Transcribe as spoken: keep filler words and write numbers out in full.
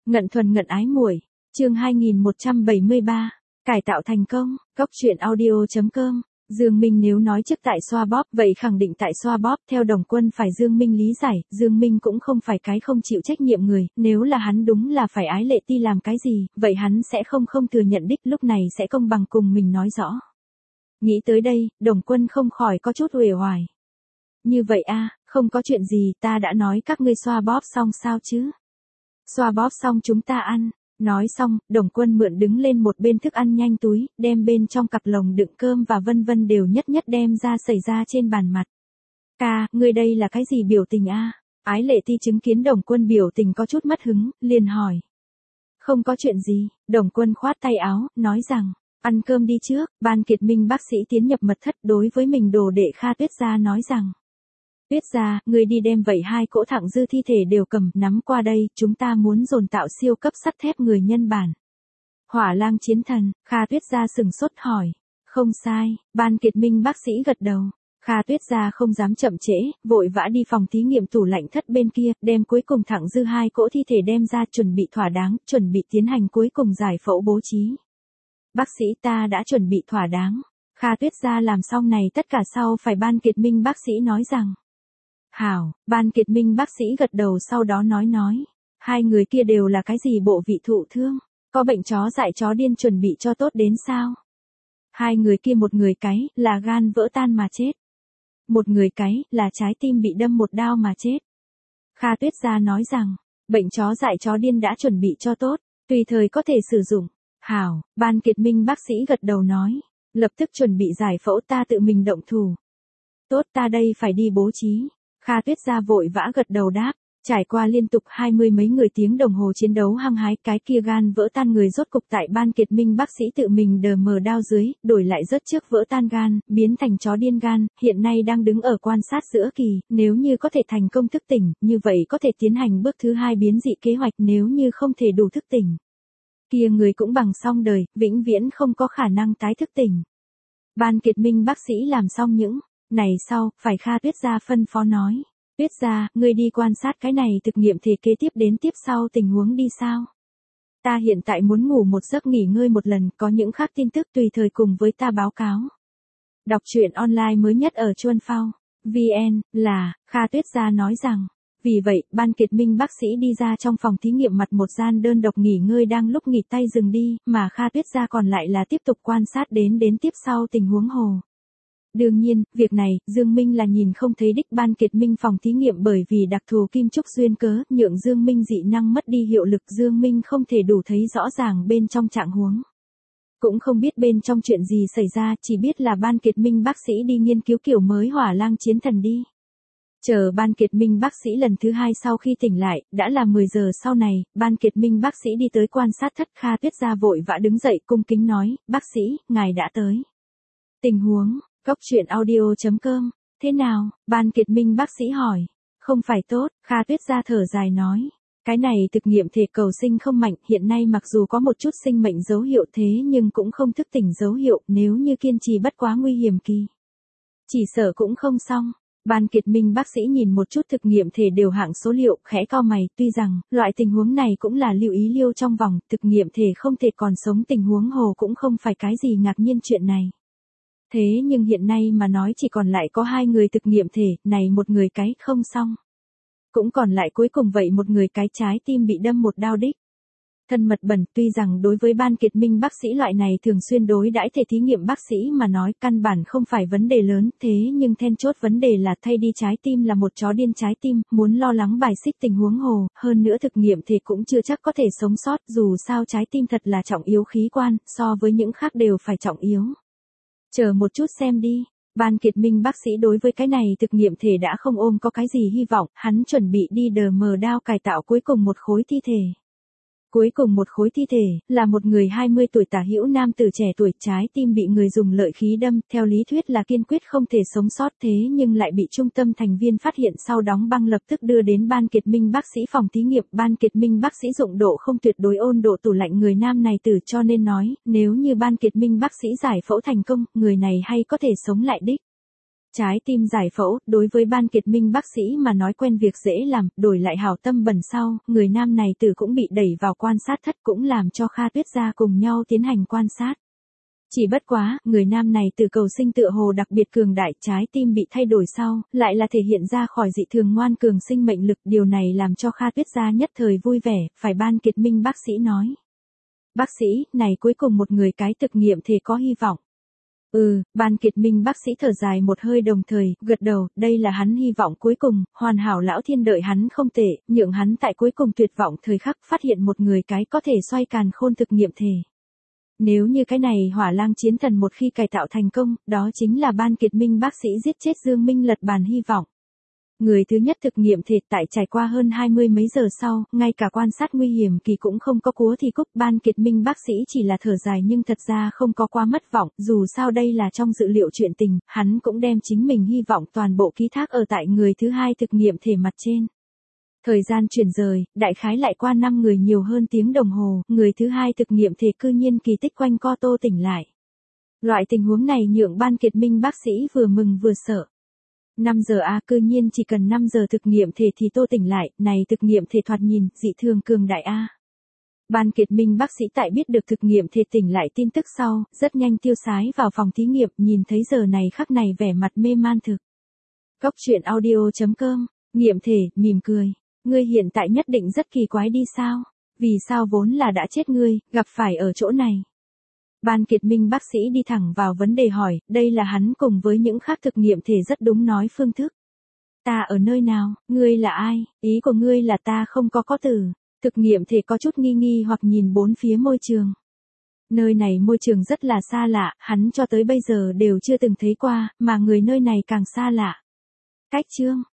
Ngận thuần ngận ái muội, chương hai nghìn một trăm bảy mươi ba, cải tạo thành công, cốc truyện audio chấm com. Dương Minh nếu nói trước tại xoa bóp, vậy khẳng định tại xoa bóp, theo Đồng Quân phải Dương Minh lý giải, Dương Minh cũng không phải cái không chịu trách nhiệm người, nếu là hắn đúng là phải ái Lệ Ti làm cái gì, vậy hắn sẽ không không thừa nhận đích, lúc này sẽ công bằng cùng mình nói rõ. Nghĩ tới đây, Đồng Quân không khỏi có chút uể oải. Như vậy a, không có chuyện gì, ta đã nói các ngươi xoa bóp xong sao chứ? Xoa bóp xong chúng ta ăn. Nói xong, Đồng Quân mượn đứng lên một bên thức ăn nhanh túi, đem bên trong cặp lồng đựng cơm và vân vân đều nhất nhất đem ra xảy ra trên bàn mặt. Ca, ngươi đây là cái gì biểu tình a? Ái Lệ Ti chứng kiến Đồng Quân biểu tình có chút mất hứng, liền hỏi. Không có chuyện gì, Đồng Quân khoát tay áo, nói rằng, ăn cơm đi trước. Ban Kiệt Minh bác sĩ tiến nhập mật thất đối với mình đồ đệ Kha Tuyết Gia nói rằng. Tuyết Gia, người đi đem vậy hai cỗ thẳng dư thi thể đều cầm, nắm qua đây, chúng ta muốn dồn tạo siêu cấp sắt thép người nhân bản. Hỏa lang chiến thần, Kha Tuyết Gia sừng sốt hỏi. Không sai, Ban Kiệt Minh bác sĩ gật đầu. Kha Tuyết Gia không dám chậm trễ, vội vã đi phòng thí nghiệm tủ lạnh thất bên kia, đem cuối cùng thẳng dư hai cỗ thi thể đem ra chuẩn bị thỏa đáng, chuẩn bị tiến hành cuối cùng giải phẫu bố trí. Bác sĩ ta đã chuẩn bị thỏa đáng. Kha Tuyết Gia làm xong này tất cả sau phải Ban Kiệt Minh bác sĩ nói rằng. Hảo, Ban Kiệt Minh bác sĩ gật đầu sau đó nói nói. Hai người kia đều là cái gì bộ vị thụ thương? Có bệnh chó dại chó điên chuẩn bị cho tốt đến sao? Hai người kia một người cái là gan vỡ tan mà chết. Một người cái là trái tim bị đâm một đao mà chết. Kha Tuyết Gia nói rằng, bệnh chó dại chó điên đã chuẩn bị cho tốt, tùy thời có thể sử dụng. Hảo, Ban Kiệt Minh bác sĩ gật đầu nói. Lập tức chuẩn bị giải phẫu ta tự mình động thủ. Tốt ta đây phải đi bố trí. Kha Tuyết Gia vội vã gật đầu đáp, trải qua liên tục hai mươi mấy người tiếng đồng hồ chiến đấu hăng hái, cái kia gan vỡ tan người rốt cục tại Ban Kiệt Minh bác sĩ tự mình đờ mờ đao dưới, đổi lại rất trước vỡ tan gan, biến thành chó điên gan, hiện nay đang đứng ở quan sát giữa kỳ, nếu như có thể thành công thức tỉnh, như vậy có thể tiến hành bước thứ hai biến dị kế hoạch, nếu như không thể đủ thức tỉnh. Kia người cũng bằng xong đời, vĩnh viễn không có khả năng tái thức tỉnh. Ban Kiệt Minh bác sĩ làm xong những này sau, phải Kha Tuyết Gia phân phó nói. Tuyết Gia, ngươi đi quan sát cái này thực nghiệm thể kế tiếp đến tiếp sau tình huống đi sao? Ta hiện tại muốn ngủ một giấc nghỉ ngơi một lần, có những khác tin tức tùy thời cùng với ta báo cáo. Đọc truyện online mới nhất ở Chuan Phao, vê en, là, Kha Tuyết Gia nói rằng. Vì vậy, Ban Kiệt Minh bác sĩ đi ra trong phòng thí nghiệm mặt một gian đơn độc nghỉ ngơi đang lúc nghỉ tay dừng đi, mà Kha Tuyết Gia còn lại là tiếp tục quan sát đến đến tiếp sau tình huống hồ. Đương nhiên, việc này, Dương Minh là nhìn không thấy đích. Ban Kiệt Minh phòng thí nghiệm bởi vì đặc thù kim trúc duyên cớ, nhượng Dương Minh dị năng mất đi hiệu lực, Dương Minh không thể đủ thấy rõ ràng bên trong trạng huống. Cũng không biết bên trong chuyện gì xảy ra, chỉ biết là Ban Kiệt Minh bác sĩ đi nghiên cứu kiểu mới hỏa lang chiến thần đi. Chờ Ban Kiệt Minh bác sĩ lần thứ hai sau khi tỉnh lại, đã là mười giờ sau này, Ban Kiệt Minh bác sĩ đi tới quan sát thất. Kha Tuyết Gia vội vã đứng dậy cung kính nói, bác sĩ, ngài đã tới. Tình huống, cốc truyện audio chấm com, thế nào? Ban Kiệt Minh bác sĩ hỏi. Không phải tốt, Kha Tuyết Gia thở dài nói. Cái này thực nghiệm thể cầu sinh không mạnh, hiện nay mặc dù có một chút sinh mệnh dấu hiệu thế nhưng cũng không thức tỉnh dấu hiệu, nếu như kiên trì bất quá nguy hiểm kỳ. Chỉ sợ cũng không xong. Ban Kiệt Minh bác sĩ nhìn một chút thực nghiệm thể đều hạng số liệu, khẽ cau mày, tuy rằng, loại tình huống này cũng là lưu ý liêu trong vòng, thực nghiệm thể không thể còn sống tình huống hồ cũng không phải cái gì ngạc nhiên chuyện này. Thế nhưng hiện nay mà nói chỉ còn lại có hai người thực nghiệm thể, này một người cái không xong. Cũng còn lại cuối cùng vậy một người cái trái tim bị đâm một đao đích. Thân mật bẩn, tuy rằng đối với Ban Kiệt Minh bác sĩ loại này thường xuyên đối đãi thể thí nghiệm bác sĩ mà nói căn bản không phải vấn đề lớn, thế nhưng then chốt vấn đề là thay đi trái tim là một chó điên trái tim, muốn lo lắng bài xích tình huống hồ, hơn nữa thực nghiệm thể cũng chưa chắc có thể sống sót, dù sao trái tim thật là trọng yếu khí quan, so với những khác đều phải trọng yếu. Chờ một chút xem đi. Ban Kiệt Minh bác sĩ đối với cái này thực nghiệm thể đã không ôm có cái gì hy vọng, hắn chuẩn bị đi đờ mờ đao cải tạo cuối cùng một khối thi thể. Cuối cùng một khối thi thể, là một người hai mươi tuổi tả hữu nam tử trẻ tuổi, trái tim bị người dùng lợi khí đâm, theo lý thuyết là kiên quyết không thể sống sót thế nhưng lại bị trung tâm thành viên phát hiện sau đóng băng lập tức đưa đến Ban Kiệt Minh bác sĩ phòng thí nghiệm. Ban Kiệt Minh bác sĩ dụng độ không tuyệt đối ôn độ tủ lạnh người nam này tử cho nên nói, nếu như Ban Kiệt Minh bác sĩ giải phẫu thành công, người này hay có thể sống lại đích. Trái tim giải phẫu, đối với Ban Kiệt Minh bác sĩ mà nói quen việc dễ làm, đổi lại hảo tâm bẩn sau, người nam này tử cũng bị đẩy vào quan sát thất cũng làm cho Kha Tuyết gia cùng nhau tiến hành quan sát. Chỉ bất quá, người nam này từ cầu sinh tựa hồ đặc biệt cường đại, trái tim bị thay đổi sau, lại là thể hiện ra khỏi dị thường ngoan cường sinh mệnh lực, điều này làm cho Kha Tuyết gia nhất thời vui vẻ, phải Ban Kiệt Minh bác sĩ nói. Bác sĩ, này cuối cùng một người cái thực nghiệm thể có hy vọng. Ừ, Ban Kiệt Minh bác sĩ thở dài một hơi đồng thời, gật đầu, đây là hắn hy vọng cuối cùng, hoàn hảo lão thiên đợi hắn không tệ, nhượng hắn tại cuối cùng tuyệt vọng thời khắc phát hiện một người cái có thể xoay càn khôn thực nghiệm thể. Nếu như cái này hỏa lang chiến thần một khi cải tạo thành công, đó chính là Ban Kiệt Minh bác sĩ giết chết Dương Minh lật bàn hy vọng. Người thứ nhất thực nghiệm thể tại trải qua hơn hai mươi mấy giờ sau, ngay cả quan sát nguy hiểm kỳ cũng không có cúa thì cúc. Ban Kiệt Minh bác sĩ chỉ là thở dài nhưng thật ra không có quá mất vọng, dù sao đây là trong dự liệu chuyện tình, hắn cũng đem chính mình hy vọng toàn bộ ký thác ở tại người thứ hai thực nghiệm thể mặt trên. Thời gian chuyển rời, đại khái lại qua năm người nhiều hơn tiếng đồng hồ, người thứ hai thực nghiệm thể cư nhiên kỳ tích quanh co tô tỉnh lại. Loại tình huống này nhượng Ban Kiệt Minh bác sĩ vừa mừng vừa sợ. năm giờ a cư nhiên chỉ cần năm giờ thực nghiệm thể thì tô tỉnh lại, này thực nghiệm thể thoạt nhìn, dị thường cường đại a. Ban Kiệt Minh bác sĩ tại biết được thực nghiệm thể tỉnh lại tin tức sau, rất nhanh tiêu sái vào phòng thí nghiệm, nhìn thấy giờ này khắc này vẻ mặt mê man thực. Cốc truyện audio chấm com, nghiệm thể, mỉm cười. Ngươi hiện tại nhất định rất kỳ quái đi sao? Vì sao vốn là đã chết ngươi, gặp phải ở chỗ này? Ban Kiệt Minh bác sĩ đi thẳng vào vấn đề hỏi, đây là hắn cùng với những khác thực nghiệm thể rất đúng nói phương thức. Ta ở nơi nào, ngươi là ai, ý của ngươi là ta không có có từ. Thực nghiệm thể có chút nghi nghi hoặc nhìn bốn phía môi trường. Nơi này môi trường rất là xa lạ, hắn cho tới bây giờ đều chưa từng thấy qua, mà người nơi này càng xa lạ. Cách chương,